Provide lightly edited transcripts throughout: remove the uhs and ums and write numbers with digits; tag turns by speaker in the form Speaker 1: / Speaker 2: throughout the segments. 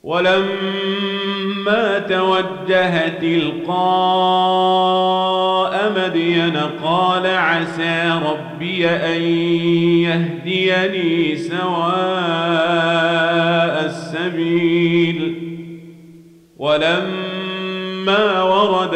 Speaker 1: ولما توجه تلقاء مدين قال عسى ربي أن يهديني سواء السبيل. ولما ورد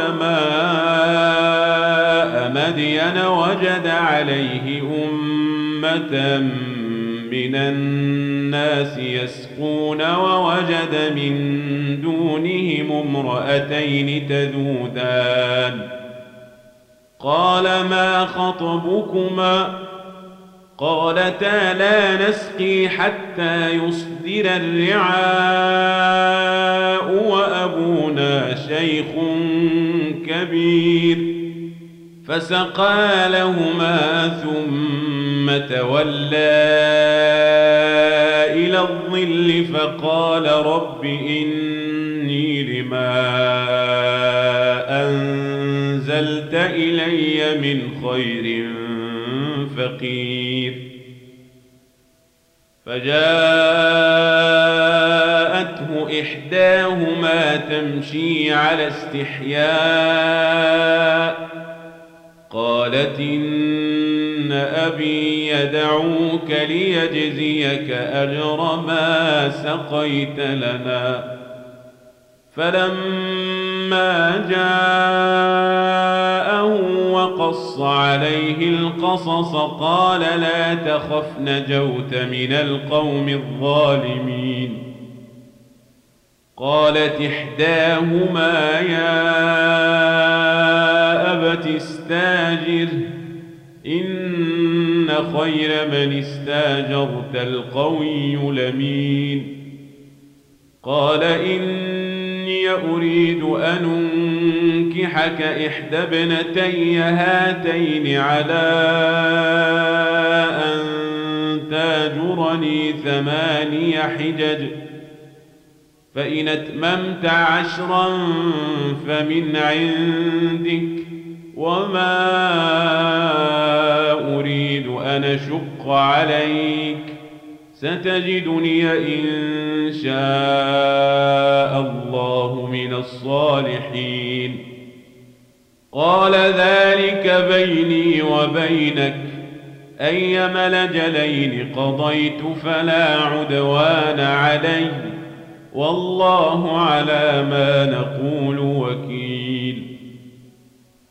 Speaker 1: ماء مدين وجد عليه أمة من الناس يسقون ووجد من دونهم امرأتين تذودان قال ما خطبكما قالتا لا نسقي حتى يصدر الرعاء وأبونا شيخ كبير فسقى لهما ثم تولى إلى الظل فقال رب إني لما أنزلت إلي من خير فقير. فجاءته إحداهما تمشي على استحياء قالت إن أبي يدعوك ليجزيك أجر ما سقيت لنا. فلما جاءه وقص عليه القصص قال لا تخف نجوت من القوم الظالمين. قالت إحداهما يا أبت استاجره إن خير من استاجرت القوي الأمين. قال إني أريد أن أنكحك إحدى ابنتي هاتين على أن تاجرني 8 حجج فإن أتممت 10 فمن عندك وما أريد أن أشق عليك ستجدني إن شاء الله من الصالحين. قال ذلك بيني وبينك أيما الأجلين قضيت فلا عدوان علي والله على ما نقول وكيل.